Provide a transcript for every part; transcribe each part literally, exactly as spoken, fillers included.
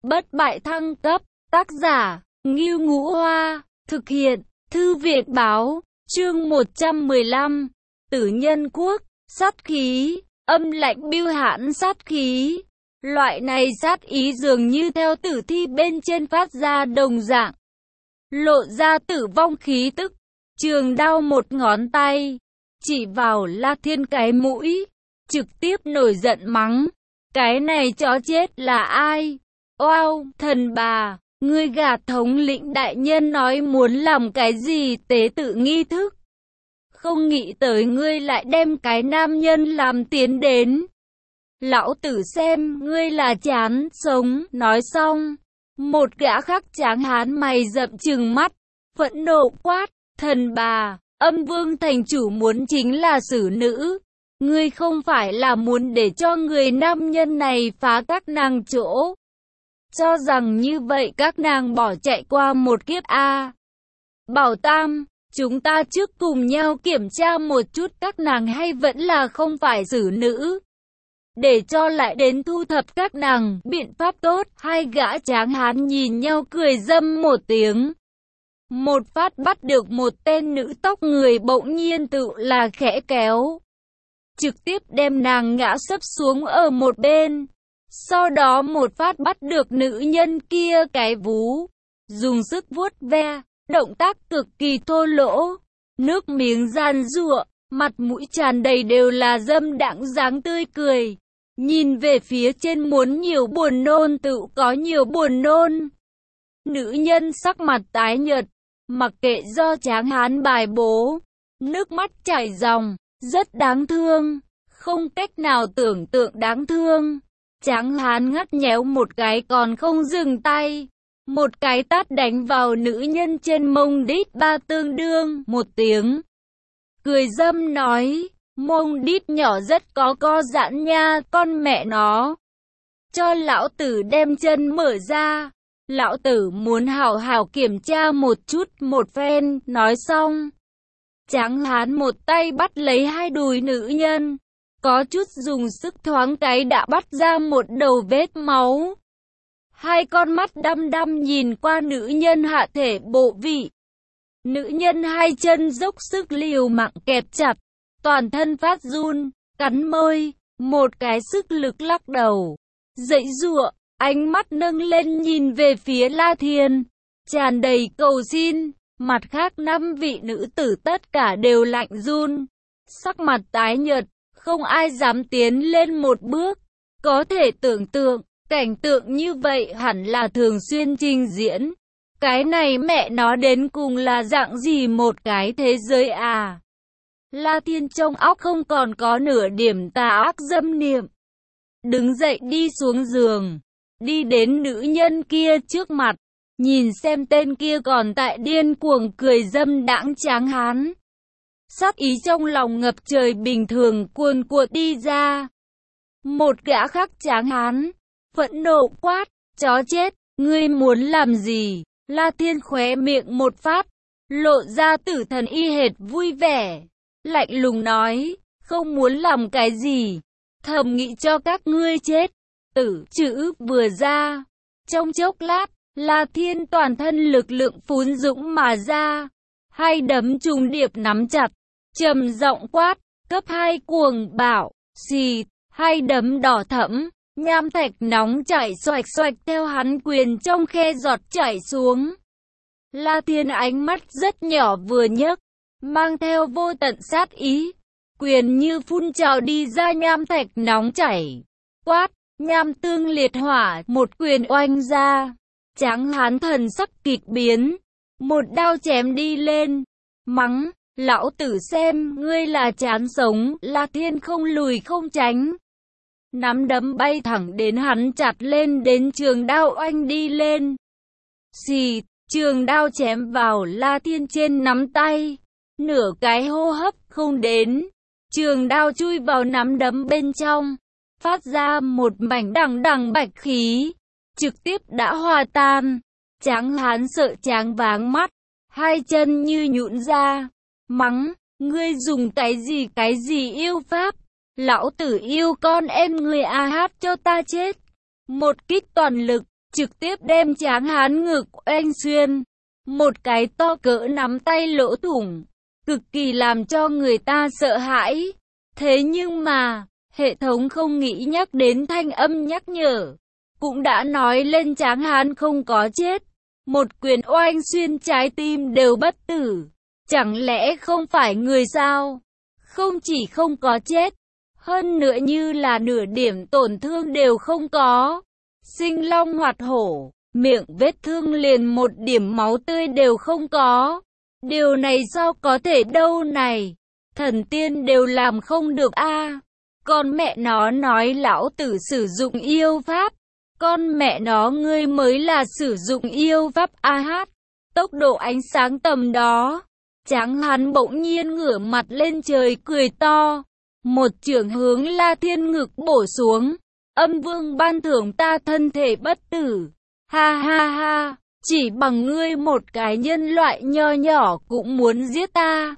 bất bại thăng cấp, tác giả, Ngưu Ngũ Hoa, thực hiện, Thư viện báo, chương một trăm mười lăm, Tử Nhân Quốc, sát khí, âm lạnh bưu hãn sát khí. Loại này sát ý dường như theo tử thi bên trên phát ra đồng dạng, lộ ra tử vong khí tức. Trường đao một ngón tay, chỉ vào La Thiên cái mũi, trực tiếp nổi giận mắng. Cái này chó chết là ai? Oao, thần bà, ngươi gạt thống lĩnh đại nhân nói muốn làm cái gì tế tự nghi thức. Không nghĩ tới ngươi lại đem cái nam nhân làm tiến đến. Lão tử xem ngươi là chán sống. Nói xong, một gã khác tráng hán mày rậm trừng mắt, phẫn nộ quát, thần bà, âm vương thành chủ muốn chính là xử nữ. Ngươi không phải là muốn để cho người nam nhân này phá các nàng chỗ. Cho rằng như vậy các nàng bỏ chạy qua một kiếp a à. Bảo Tam, chúng ta trước cùng nhau kiểm tra một chút các nàng hay vẫn là không phải xử nữ. Để cho lại đến thu thập các nàng, biện pháp tốt. Hai gã tráng hán nhìn nhau cười dâm một tiếng. Một phát bắt được một tên nữ tóc người bỗng nhiên tự là khẽ kéo. Trực tiếp đem nàng ngã sấp xuống ở một bên. Sau đó một phát bắt được nữ nhân kia cái vú. Dùng sức vuốt ve, động tác cực kỳ thô lỗ. Nước miếng giàn giụa, mặt mũi tràn đầy đều là dâm đãng dáng tươi cười. Nhìn về phía trên muốn nhiều buồn nôn tự có nhiều buồn nôn. Nữ nhân sắc mặt tái nhợt, mặc kệ do tráng hán bài bố. Nước mắt chảy ròng, rất đáng thương, không cách nào tưởng tượng đáng thương. Tráng hán ngắt nhéo một cái còn không dừng tay. Một cái tát đánh vào nữ nhân trên mông đít ba tương đương một tiếng. Cười dâm nói, mông đít nhỏ rất có co giãn nha, con mẹ nó. Cho lão tử đem chân mở ra. Lão tử muốn hảo hảo kiểm tra một chút một phen. Nói xong, tráng hán một tay bắt lấy hai đùi nữ nhân. Có chút dùng sức thoáng cái đã bắt ra một đầu vết máu. Hai con mắt đăm đăm nhìn qua nữ nhân hạ thể bộ vị. Nữ nhân hai chân dốc sức liều mạng kẹp chặt, toàn thân phát run, cắn môi, một cái sức lực lắc đầu. Dãy giụa, ánh mắt nâng lên nhìn về phía La Thiên, tràn đầy cầu xin. Mặt khác năm vị nữ tử tất cả đều lạnh run, sắc mặt tái nhợt. Không ai dám tiến lên một bước. Có thể tưởng tượng, cảnh tượng như vậy hẳn là thường xuyên trình diễn. Cái này mẹ nó đến cùng là dạng gì một cái thế giới à? La Thiên trong óc không còn có nửa điểm tà ác dâm niệm. Đứng dậy đi xuống giường, đi đến nữ nhân kia trước mặt, nhìn xem tên kia còn tại điên cuồng cười dâm đãng tráng hán. Sát ý trong lòng ngập trời bình thường cuồn cuộn đi ra. Một gã khác tráng hán, phẫn nộ quát, chó chết, ngươi muốn làm gì? La Thiên khóe miệng một phát, lộ ra tử thần y hệt vui vẻ, lạnh lùng nói, không muốn làm cái gì, thầm nghĩ cho các ngươi chết. Tử chữ vừa ra, trong chốc lát, La Thiên toàn thân lực lượng phún dũng mà ra, hai đấm trùng điệp nắm chặt, trầm giọng quát, cấp hai cuồng bạo, xì, hai đấm đỏ thẫm, nham thạch nóng chảy xoạch xoạch theo hắn quyền trong khe giọt chảy xuống. La Thiên ánh mắt rất nhỏ vừa nhấc, mang theo vô tận sát ý, quyền như phun trào đi ra nham thạch nóng chảy, quát, nham tương liệt hỏa, một quyền oanh ra, tráng hán thần sắc kịch biến, một đao chém đi lên, mắng, lão tử xem ngươi là chán sống. La Thiên không lùi không tránh, nắm đấm bay thẳng đến hắn chặt lên đến trường đao oanh đi lên. Xì, trường đao chém vào La Thiên trên nắm tay, nửa cái hô hấp không đến, trường đao chui vào nắm đấm bên trong, phát ra một mảnh đằng đằng bạch khí, trực tiếp đã hòa tan. Tráng hán sợ tráng váng mắt, hai chân như nhũn ra, mắng, ngươi dùng cái gì cái gì yêu pháp? Lão tử yêu con em ngươi a hát cho ta chết. Một kích toàn lực, trực tiếp đem Tráng Hán ngực oanh xuyên. Một cái to cỡ nắm tay lỗ thủng, cực kỳ làm cho người ta sợ hãi. Thế nhưng mà, hệ thống không nghĩ nhắc đến thanh âm nhắc nhở, cũng đã nói lên Tráng Hán không có chết. Một quyền oanh xuyên trái tim đều bất tử. Chẳng lẽ không phải người sao? Không chỉ không có chết, hơn nữa như là nửa điểm tổn thương đều không có. Sinh long hoạt hổ, miệng vết thương liền một điểm máu tươi đều không có. Điều này sao có thể đâu này? Thần tiên đều làm không được a. À, con mẹ nó nói lão tử sử dụng yêu pháp. Con mẹ nó ngươi mới là sử dụng yêu pháp a à hát. Tốc độ ánh sáng tầm đó. Tráng Hán bỗng nhiên ngửa mặt lên trời cười to. Một chưởng hướng La Thiên ngực bổ xuống. Âm vương ban thưởng ta thân thể bất tử. Ha ha ha, chỉ bằng ngươi một cái nhân loại nho nhỏ cũng muốn giết ta.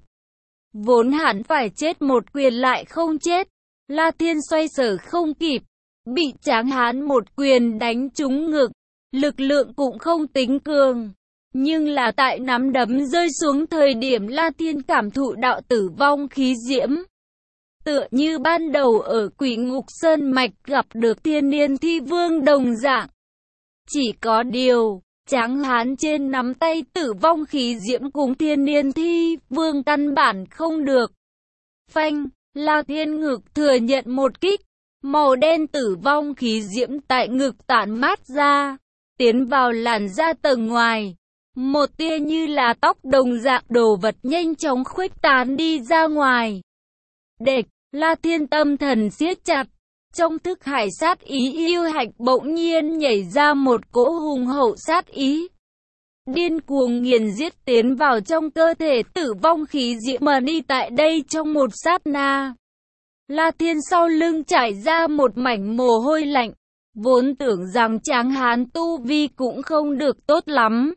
Vốn hẳn phải chết một quyền lại không chết. La Thiên xoay sở không kịp, bị Tráng Hán một quyền đánh trúng ngực. Lực lượng cũng không tính cường, nhưng là tại nắm đấm rơi xuống thời điểm La Thiên cảm thụ đạo tử vong khí diễm. Tựa như ban đầu ở Quỷ Ngục Sơn Mạch gặp được Thiên Niên Thi Vương đồng dạng. Chỉ có điều, Tráng Hán trên nắm tay tử vong khí diễm cùng Thiên Niên Thi Vương căn bản không được. Phanh, La Thiên ngực thừa nhận một kích, màu đen tử vong khí diễm tại ngực tản mát ra, tiến vào làn da tầng ngoài. Một tia như là tóc đồng dạng đồ vật nhanh chóng khuếch tán đi ra ngoài. Địch, La Thiên tâm thần siết chặt. Trong thức hải sát ý yêu hạch bỗng nhiên nhảy ra một cỗ hùng hậu sát ý. Điên cuồng nghiền giết tiến vào trong cơ thể tử vong khí diễm mà đi tại đây trong một sát na. La Thiên sau lưng trải ra một mảnh mồ hôi lạnh. Vốn tưởng rằng Tráng Hán tu vi cũng không được tốt lắm.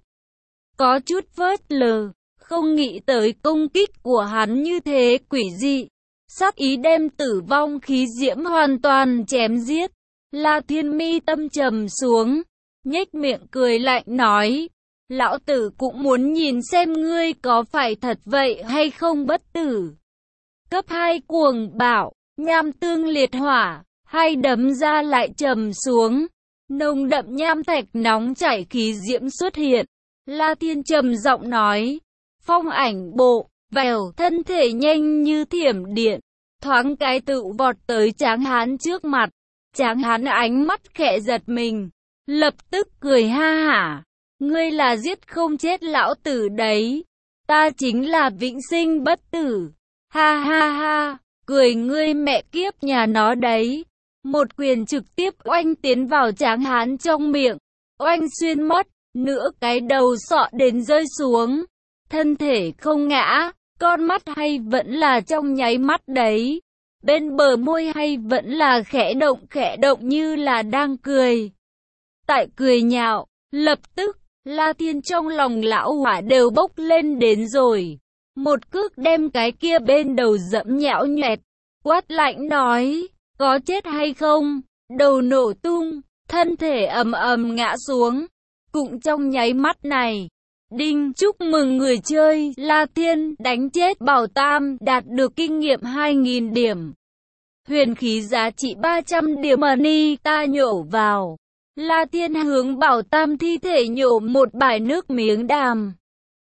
Có chút phớt lờ, không nghĩ tới công kích của hắn như thế quỷ dị. Sát ý đem tử vong khí diễm hoàn toàn chém giết. La Thiên mi tâm trầm xuống, nhếch miệng cười lạnh nói. Lão tử cũng muốn nhìn xem ngươi có phải thật vậy hay không bất tử. Cấp hai cuồng bạo, nham tương liệt hỏa, hai đấm ra lại trầm xuống. Nồng đậm nham thạch nóng chảy khí diễm xuất hiện. La Thiên trầm giọng nói. Phong ảnh bộ, vèo, thân thể nhanh như thiểm điện. Thoáng cái tự vọt tới Tráng Hán trước mặt. Tráng Hán ánh mắt khẽ giật mình. Lập tức cười ha hả. Ngươi là giết không chết lão tử đấy. Ta chính là vĩnh sinh bất tử. Ha ha ha. Cười ngươi mẹ kiếp nhà nó đấy. Một quyền trực tiếp oanh tiến vào Tráng Hán trong miệng. Oanh xuyên mất. Nửa cái đầu sọ đến rơi xuống. Thân thể không ngã. Con mắt hay vẫn là trong nháy mắt đấy. Bên bờ môi hay vẫn là khẽ động khẽ động như là đang cười. Tại cười nhạo, lập tức, La Thiên trong lòng lão hỏa đều bốc lên đến rồi. Một cước đem cái kia bên đầu dẫm nhão nhoẹt. Quát lạnh nói, có chết hay không? Đầu nổ tung, thân thể ầm ầm ngã xuống. Cũng trong nháy mắt này. Đinh, chúc mừng người chơi, La Thiên, đánh chết Bảo Tam, đạt được kinh nghiệm hai nghìn điểm. Huyền khí giá trị ba trăm điểm money, ta nhổ vào. La Thiên hướng Bảo Tam thi thể nhổ một bãi nước miếng đàm.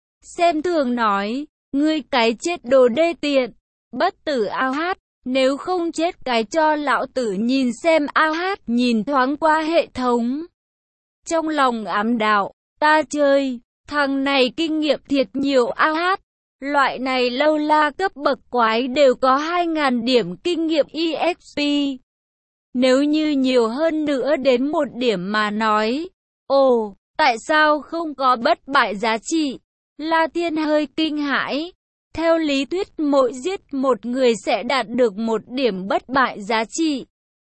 Xem thường nói, ngươi cái chết đồ đê tiện, bất tử ao hát, nếu không chết cái cho lão tử nhìn xem ao hát, nhìn thoáng qua hệ thống. Trong lòng ám đạo, ta chơi. Thằng này kinh nghiệm thiệt nhiều a hát. Loại này lâu la cấp bậc quái đều có hai nghìn điểm kinh nghiệm e ích pê. Nếu như nhiều hơn nữa đến một điểm mà nói. Ồ, tại sao không có bất bại giá trị? La Thiên hơi kinh hãi. Theo lý thuyết mỗi giết một người sẽ đạt được một điểm bất bại giá trị.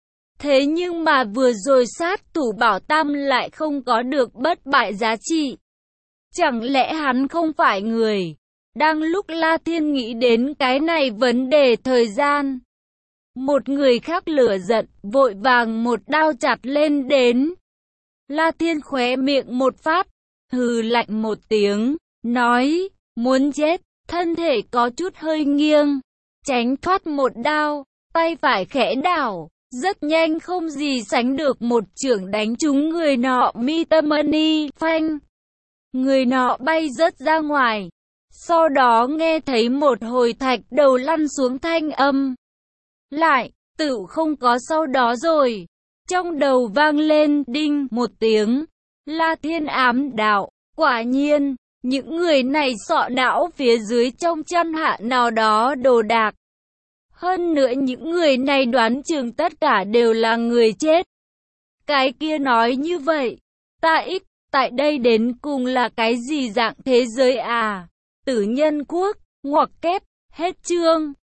Thế nhưng mà vừa rồi sát thủ Bảo Tam lại không có được bất bại giá trị. Chẳng lẽ hắn không phải người? Đang lúc La Thiên nghĩ đến cái này vấn đề thời gian. Một người khác lửa giận, vội vàng một đao chặt lên đến. La Thiên khóe miệng một phát, hừ lạnh một tiếng, nói, muốn chết, thân thể có chút hơi nghiêng, tránh thoát một đao, tay phải khẽ đảo, rất nhanh không gì sánh được một chưởng đánh trúng người nọ mi tâm mani, phanh. Người nọ bay rớt ra ngoài, sau đó nghe thấy một hồi thạch đầu lăn xuống thanh âm. Lại, tự không có sau đó rồi. Trong đầu vang lên đinh một tiếng. La Thiên ám đạo, quả nhiên, những người này sọ não phía dưới trong chăn hạ nào đó đồ đạc. Hơn nữa những người này đoán chừng tất cả đều là người chết. Cái kia nói như vậy, ta ích, tại đây đến cùng là cái gì dạng thế giới à? Tử Nhân Quốc, ngoặc kép, hết chương.